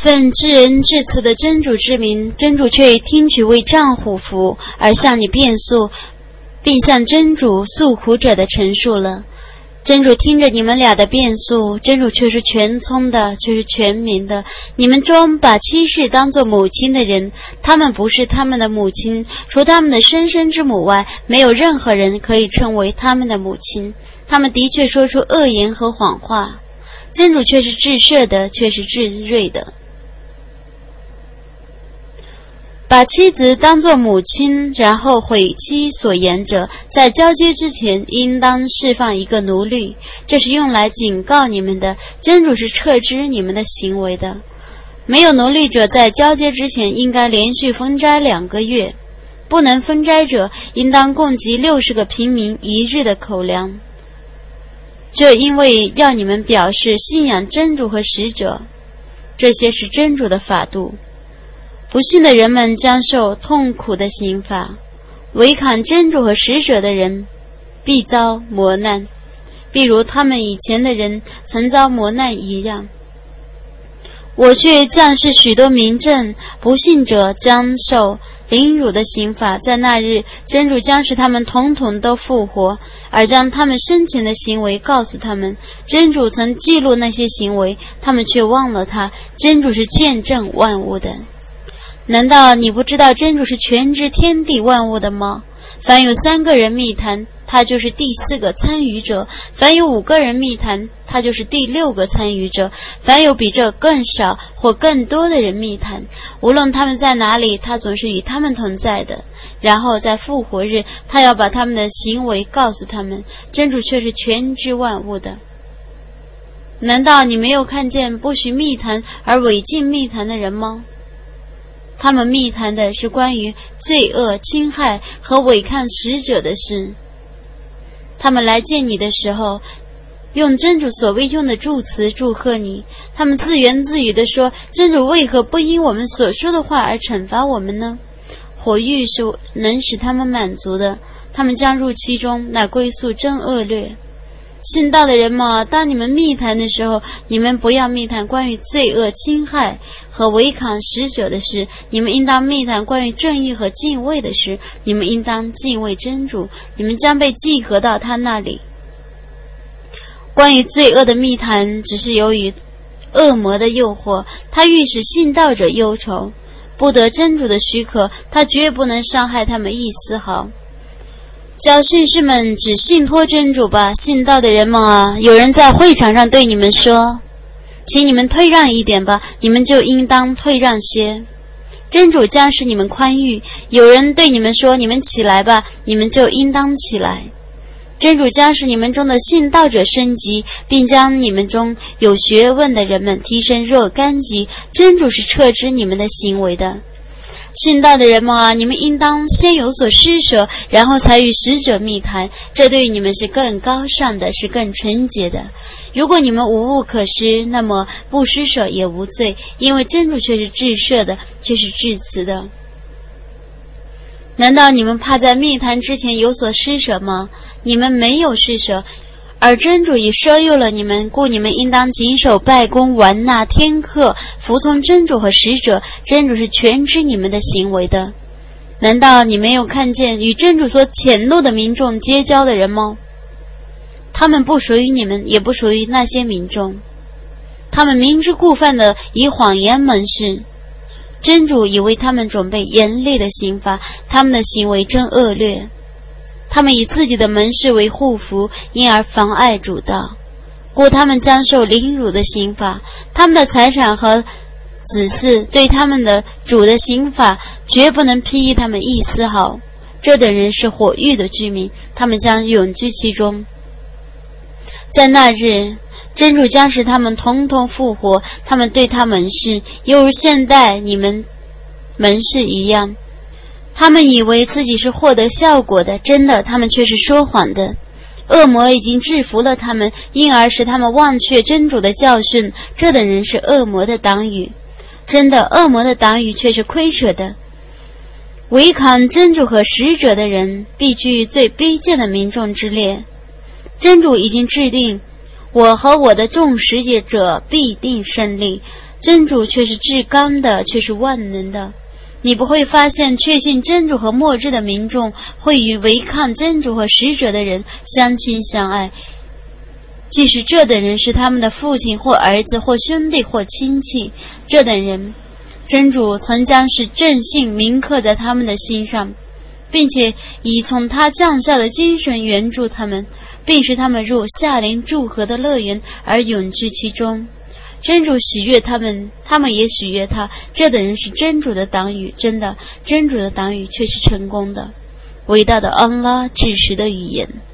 奉至仁至慈的真主之名，真主却以听取为丈虎符而向你辩诉，并向真主诉苦者的陈述了。真主听着你们俩的辩诉，真主却是全聪的，却是全明的。你们中把妻室当作母亲的人，他们不是他们的母亲，除他们的生身之母外，没有任何人可以称为他们的母亲。他们的确说出恶言和谎话，真主却是至赦的，却是至睿的。把妻子当作母亲，然后毁妻所言者，在交接之前应当释放一个奴隶，这是用来警告你们的，真主是撤知你们的行为的。没有奴隶者在交接之前应该连续封斋2个月，不能封斋者应当供给60个平民1日的口粮。这因为要你们表示信仰真主和使者，这些是真主的法度。不信的人们将受痛苦的刑罚，违抗真主和使者的人必遭磨难，譬如他们以前的人曾遭磨难一样。我却降示许多明证，不信者将受凌辱的刑罚。在那日，真主将使他们统统都复活，而将他们生前的行为告诉他们。真主曾记录那些行为，他们却忘了他。真主是见证万物的。难道你不知道真主是全知天地万物的吗？凡有3个人密谈，他就是第4个参与者；凡有5个人密谈，他就是第6个参与者；凡有比这更少或更多的人密谈，无论他们在哪里，他总是与他们同在的。然后在复活日，他要把他们的行为告诉他们。真主却是全知万物的。难道你没有看见不许密谈而违禁密谈的人吗？他们密谈的是关于罪恶、侵害和违抗使者的事。他们来见你的时候，用真主所未用的祝词祝贺你。他们自言自语地说，真主为何不因我们所说的话而惩罚我们呢？火狱是能使他们满足的，他们将入其中，那归宿真恶劣。信道的人们，当你们密谈的时候，你们不要密谈关于罪恶、侵害和违抗使者的事，你们应当密谈关于正义和敬畏的事。你们应当敬畏真主，你们将被集合到他那里。关于罪恶的密谈，只是由于恶魔的诱惑，他欲使信道者忧愁，不得真主的许可，他绝不能伤害他们一丝毫。叫信士们只信托真主吧，信道的人们啊，有人在会场上对你们说，请你们退让一点吧，你们就应当退让些，真主将使你们宽裕。有人对你们说，你们起来吧，你们就应当起来。真主将使你们中的信道者升级，并将你们中有学问的人们提升若干级。真主是撤知你们的行为的。信道的人们啊，你们应当先有所施舍，然后才与使者密谈，这对于你们是更高尚的，是更纯洁的。如果你们无物可施，那么不施舍也无罪，因为真主却是至赦的，却是至慈的。难道你们怕在密谈之前有所施舍吗？你们没有施舍，而真主已赦宥了你们，故你们应当谨守拜功、完纳天课，服从真主和使者。真主是全知你们的行为的。难道你没有看见与真主所谴怒的民众结交的人吗？他们不属于你们，也不属于那些民众。他们明知故犯的以谎言盟誓，真主已为他们准备严厉的刑罚，他们的行为真恶劣。他们以自己的门市为护符，因而妨碍主道，故他们将受凌辱的刑罚。他们的财产和子嗣对他们的主的刑罚绝不能裨益他们一丝毫。这等人是火狱的居民，他们将永居其中。在那日，真主将使他们统统复活，他们对他们是犹如现代你们门市一样。他们以为自己是获得效果的，真的他们却是说谎的。恶魔已经制服了他们，因而使他们忘却真主的教训。这等人是恶魔的党羽，真的恶魔的党羽却是亏扯的。违抗真主和使者的人必居最卑贱的民众之列。真主已经制定，我和我的众使者必定胜利。 真主却是至刚的，却是万能的。你不会发现确信真主和末日的民众会与违抗真主和使者的人相亲相爱，即使这等人是他们的父亲或儿子或兄弟或亲戚，这等人真主曾将是正信铭刻在他们的心上，并且以从他降下的精神援助他们，并使他们入夏临祝贺的乐园而永居其中。真主喜悦他们，他们也喜悦他，这等人是真主的党羽，真的，真主的党羽却是成功的。伟大的安拉至实的语言。